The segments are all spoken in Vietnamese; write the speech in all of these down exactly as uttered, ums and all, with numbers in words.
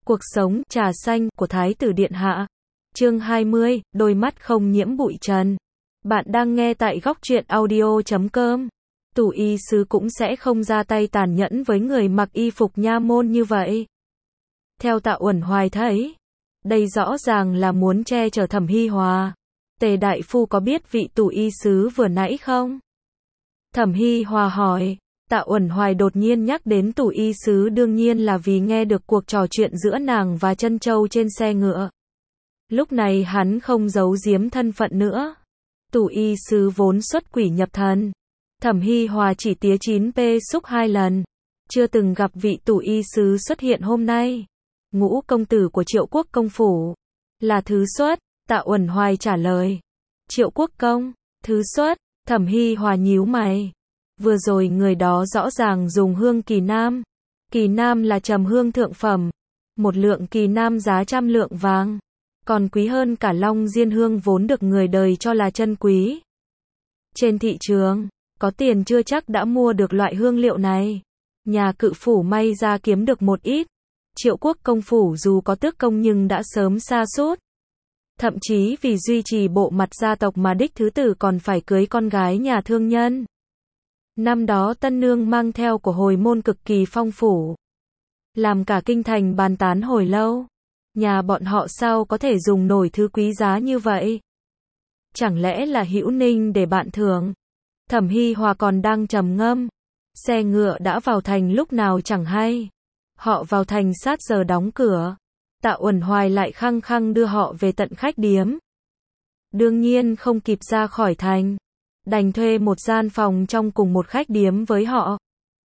Cuộc sống, trà xanh, của Thái tử Điện Hạ. Chương hai mươi, đôi mắt không nhiễm bụi trần. Bạn đang nghe tại góc truyện audio chấm com. Tù y sứ cũng sẽ không ra tay tàn nhẫn với người mặc y phục nha môn như vậy. Theo Tạ Uẩn Hoài thấy, đây rõ ràng là muốn che chở Thẩm Hi Hòa. Tề đại phu có biết vị tù y sứ vừa nãy không? Thẩm Hi Hòa hỏi. Tạ Uẩn Hoài đột nhiên nhắc đến tù y sứ đương nhiên là vì nghe được cuộc trò chuyện giữa nàng và Trân Châu trên xe ngựa. Lúc này hắn không giấu giếm thân phận nữa. Tù y sứ vốn xuất quỷ nhập thần. Thẩm Hi Hòa chỉ tía chín p xúc hai lần. Chưa từng gặp vị tù y sứ xuất hiện hôm nay. Ngũ công tử của Triệu Quốc công phủ. Là thứ xuất, Tạ Uẩn Hoài trả lời. Triệu Quốc công, thứ xuất, Thẩm Hi Hòa nhíu mày. Vừa rồi người đó rõ ràng dùng hương kỳ nam. Kỳ nam là trầm hương thượng phẩm. Một lượng kỳ nam giá trăm lượng vàng. Còn quý hơn cả long diên hương vốn được người đời cho là chân quý. Trên thị trường, có tiền chưa chắc đã mua được loại hương liệu này. Nhà cự phủ may ra kiếm được một ít. Triệu Quốc công phủ dù có tước công nhưng đã sớm sa sút. Thậm chí vì duy trì bộ mặt gia tộc mà đích thứ tử còn phải cưới con gái nhà thương nhân. Năm đó tân nương mang theo của hồi môn cực kỳ phong phủ. Làm cả kinh thành bàn tán hồi lâu. Nhà bọn họ sao có thể dùng nổi thứ quý giá như vậy? Chẳng lẽ là hữu ninh để bạn thưởng? Thẩm Hi Hòa còn đang trầm ngâm. Xe ngựa đã vào thành lúc nào chẳng hay. Họ vào thành sát giờ đóng cửa. Tạ Uẩn Hoài lại khăng khăng đưa họ về tận khách điếm. Đương nhiên không kịp ra khỏi thành. Đành thuê một gian phòng trong cùng một khách điếm với họ.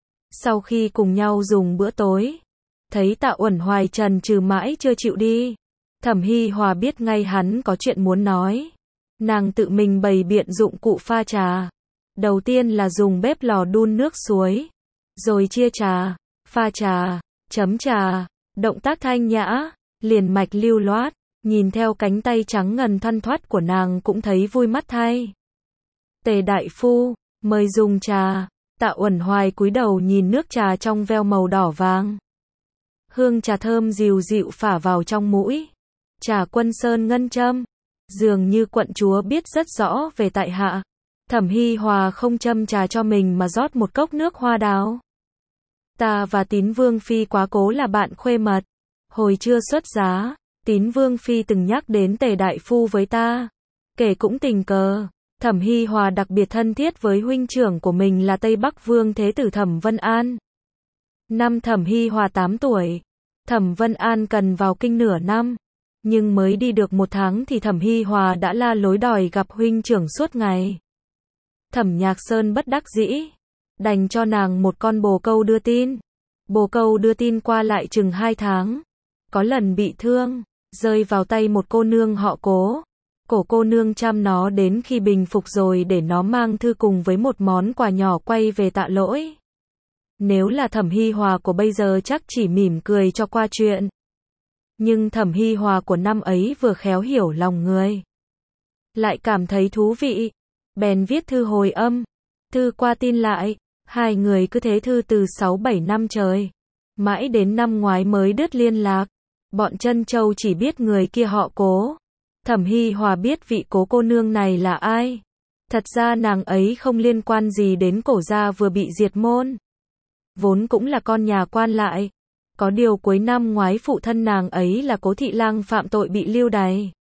Sau khi cùng nhau dùng bữa tối, thấy Tạ Uẩn Hoài trần trừ mãi chưa chịu đi. Thẩm Hi Hòa biết ngay hắn có chuyện muốn nói. Nàng tự mình bày biện dụng cụ pha trà. Đầu tiên là dùng bếp lò đun nước suối. Rồi chia trà, pha trà, chấm trà. Động tác thanh nhã, liền mạch lưu loát. Nhìn theo cánh tay trắng ngần thoăn thoắt của nàng cũng thấy vui mắt thay. Tề đại phu, mời dùng trà. Tạ Uẩn Hoài cúi đầu nhìn nước trà trong veo màu đỏ vàng. Hương trà thơm dịu dịu phả vào trong mũi. Trà Quân Sơn ngân châm. Dường như quận chúa biết rất rõ về tại hạ. Thẩm Hi Hòa không châm trà cho mình mà rót một cốc nước hoa đào. Ta và Tín Vương Phi quá cố là bạn khuê mật. Hồi chưa xuất giá, Tín Vương Phi từng nhắc đến Tề đại phu với ta. Kể cũng tình cờ. Thẩm Hi Hòa đặc biệt thân thiết với huynh trưởng của mình là Tây Bắc Vương Thế tử Thẩm Vân An. Năm Thẩm Hi Hòa tám tuổi, Thẩm Vân An cần vào kinh nửa năm, nhưng mới đi được một tháng thì Thẩm Hi Hòa đã la lối đòi gặp huynh trưởng suốt ngày. Thẩm Nhạc Sơn bất đắc dĩ, đành cho nàng một con bồ câu đưa tin. Bồ câu đưa tin qua lại chừng hai tháng, có lần bị thương, rơi vào tay một cô nương họ Cố. Cổ cô nương chăm nó đến khi bình phục rồi để nó mang thư cùng với một món quà nhỏ quay về tạ lỗi. Nếu là Thẩm Hi Hòa của bây giờ chắc chỉ mỉm cười cho qua chuyện. Nhưng Thẩm Hi Hòa của năm ấy vừa khéo hiểu lòng người, lại cảm thấy thú vị, bèn viết thư hồi âm. Thư qua tin lại, hai người cứ thế thư từ sáu bảy năm trời. Mãi đến năm ngoái mới đứt liên lạc. Bọn Trân Châu chỉ biết người kia họ Cố. Thẩm Hi Hòa biết vị Cố cô nương này là ai. Thật ra nàng ấy không liên quan gì đến Cổ gia vừa bị diệt môn. Vốn cũng là con nhà quan lại. Có điều cuối năm ngoái phụ thân nàng ấy là Cố thị lang phạm tội bị lưu đày.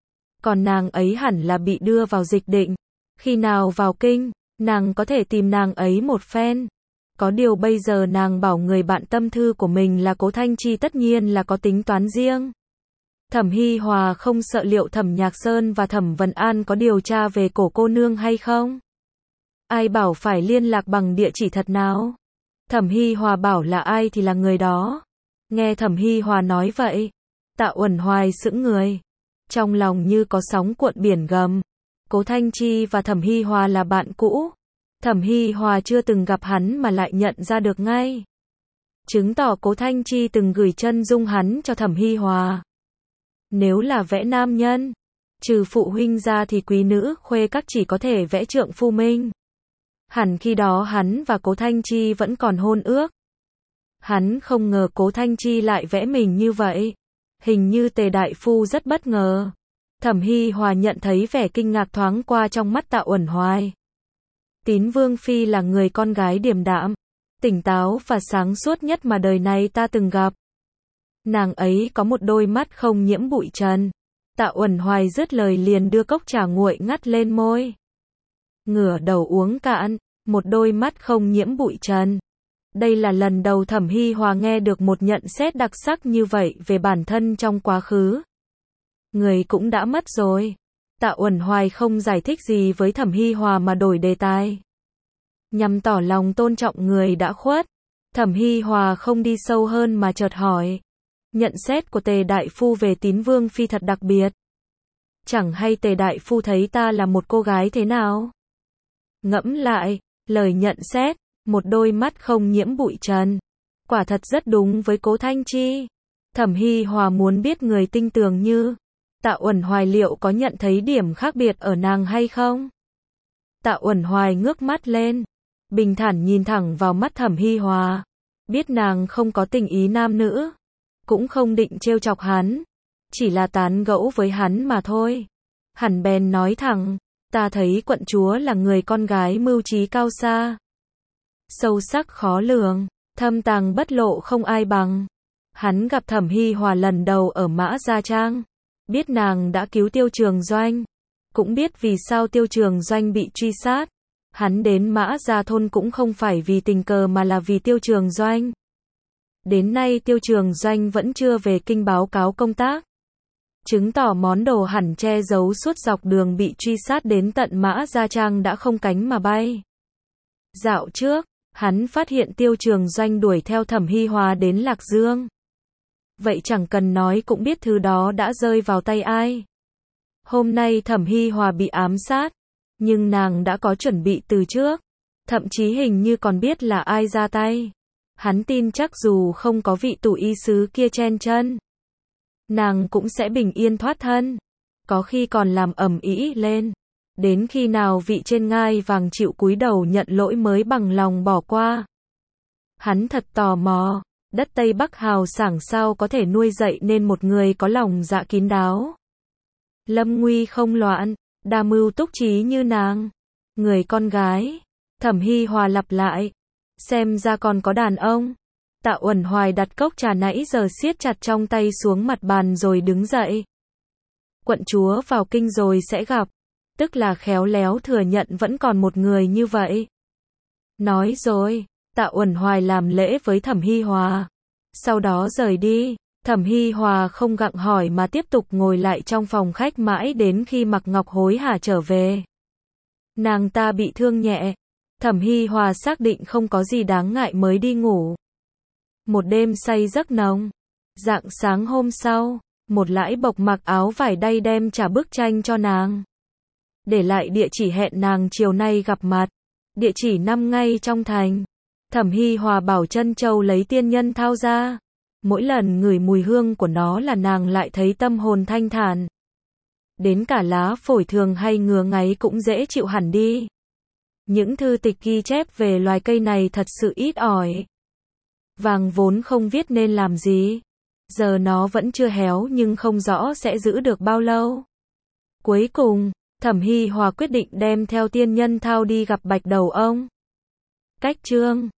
Còn nàng ấy hẳn là bị đưa vào dịch định. Khi nào vào kinh, nàng có thể tìm nàng ấy một phen. Có điều bây giờ nàng bảo người bạn tâm thư của mình là Cố Thanh Chi tất nhiên là có tính toán riêng. Thẩm Hi Hòa không sợ liệu Thẩm Nhạc Sơn và Thẩm Vân An có điều tra về cổ cô nương hay không? Ai bảo phải liên lạc bằng địa chỉ thật nào? Thẩm Hi Hòa bảo là ai thì là người đó. Nghe Thẩm Hi Hòa nói vậy, Tạ Uẩn Hoài sững người. Trong lòng như có sóng cuộn biển gầm. Cố Thanh Chi và Thẩm Hi Hòa là bạn cũ. Thẩm Hi Hòa chưa từng gặp hắn mà lại nhận ra được ngay. Chứng tỏ Cố Thanh Chi từng gửi chân dung hắn cho Thẩm Hi Hòa. Nếu là vẽ nam nhân, trừ phụ huynh ra thì quý nữ khuê các chỉ có thể vẽ trượng phu minh. Hẳn khi đó hắn và Cố Thanh Chi vẫn còn hôn ước. Hắn không ngờ Cố Thanh Chi lại vẽ mình như vậy. Hình như Tề đại phu rất bất ngờ. Thẩm Hi Hòa nhận thấy vẻ kinh ngạc thoáng qua trong mắt Tạ Uẩn Hoài. Tín Vương Phi là người con gái điềm đạm, tỉnh táo và sáng suốt nhất mà đời này ta từng gặp. Nàng ấy có một đôi mắt không nhiễm bụi trần. Tạ Uẩn Hoài dứt lời liền đưa cốc trà nguội ngắt lên môi. Ngửa đầu uống cạn, một đôi mắt không nhiễm bụi trần. Đây là lần đầu Thẩm Hi Hòa nghe được một nhận xét đặc sắc như vậy về bản thân trong quá khứ. Người cũng đã mất rồi. Tạ Uẩn Hoài không giải thích gì với Thẩm Hi Hòa mà đổi đề tài. Nhằm tỏ lòng tôn trọng người đã khuất, Thẩm Hi Hòa không đi sâu hơn mà chợt hỏi. Nhận xét của Tề đại phu về Tín Vương Phi thật đặc biệt. Chẳng hay Tề đại phu thấy ta là một cô gái thế nào? Ngẫm lại, lời nhận xét, một đôi mắt không nhiễm bụi trần. Quả thật rất đúng với Cố Thanh Chi. Thẩm Hi Hòa muốn biết người tinh tường như Tạ Uẩn Hoài liệu có nhận thấy điểm khác biệt ở nàng hay không? Tạ Uẩn Hoài ngước mắt lên, bình thản nhìn thẳng vào mắt Thẩm Hi Hòa. Biết nàng không có tình ý nam nữ, cũng không định trêu chọc hắn, chỉ là tán gẫu với hắn mà thôi. Hẳn bèn nói thẳng, ta thấy quận chúa là người con gái mưu trí cao xa, sâu sắc khó lường, thâm tàng bất lộ không ai bằng. Hắn gặp Thẩm Hi Hòa lần đầu ở Mã Gia Trang, biết nàng đã cứu Tiêu Trường Doanh, cũng biết vì sao Tiêu Trường Doanh bị truy sát. Hắn đến Mã Gia Thôn cũng không phải vì tình cờ mà là vì Tiêu Trường Doanh. Đến nay Tiêu Trường Doanh vẫn chưa về kinh báo cáo công tác, chứng tỏ món đồ hẳn che giấu suốt dọc đường bị truy sát đến tận Mã Gia Trang đã không cánh mà bay. Dạo trước, hắn phát hiện Tiêu Trường Doanh đuổi theo Thẩm Hi Hòa đến Lạc Dương. Vậy chẳng cần nói cũng biết thứ đó đã rơi vào tay ai. Hôm nay Thẩm Hi Hòa bị ám sát, nhưng nàng đã có chuẩn bị từ trước, thậm chí hình như còn biết là ai ra tay. Hắn tin chắc dù không có vị tù y sứ kia chen chân, nàng cũng sẽ bình yên thoát thân, có khi còn làm ầm ĩ lên. Đến khi nào vị trên ngai vàng chịu cúi đầu nhận lỗi mới bằng lòng bỏ qua. Hắn thật tò mò, đất Tây Bắc hào sảng sao có thể nuôi dậy nên một người có lòng dạ kín đáo, lâm nguy không loạn, đa mưu túc trí như nàng. Người con gái, Thẩm Hi Hòa lặp lại, xem ra còn có đàn ông. Tạ Uẩn Hoài đặt cốc trà nãy giờ siết chặt trong tay xuống mặt bàn rồi đứng dậy. Quận chúa vào kinh rồi sẽ gặp, tức là khéo léo thừa nhận vẫn còn một người như vậy. Nói rồi, Tạ Uẩn Hoài làm lễ với Thẩm Hi Hòa, sau đó rời đi. Thẩm Hi Hòa không gặng hỏi mà tiếp tục ngồi lại trong phòng khách mãi đến khi Mạc Ngọc hối hả trở về. Nàng ta bị thương nhẹ, Thẩm Hi Hòa xác định không có gì đáng ngại mới đi ngủ. Một đêm say giấc nồng. Rạng sáng hôm sau, một lãi bộc mặc áo vải đay đem trả bức tranh cho nàng, để lại địa chỉ hẹn nàng chiều nay gặp mặt. Địa chỉ nằm ngay trong thành. Thẩm Hi Hòa bảo Trân Châu lấy tiên nhân thao ra. Mỗi lần ngửi mùi hương của nó là nàng lại thấy tâm hồn thanh thản. Đến cả lá phổi thường hay ngứa ngáy cũng dễ chịu hẳn đi. Những thư tịch ghi chép về loài cây này thật sự ít ỏi. Vàng vốn không viết nên làm gì. Giờ nó vẫn chưa héo nhưng không rõ sẽ giữ được bao lâu. Cuối cùng, Thẩm Hi Hòa quyết định đem theo tiên nhân thao đi gặp Bạch Đầu Ông. Cách chương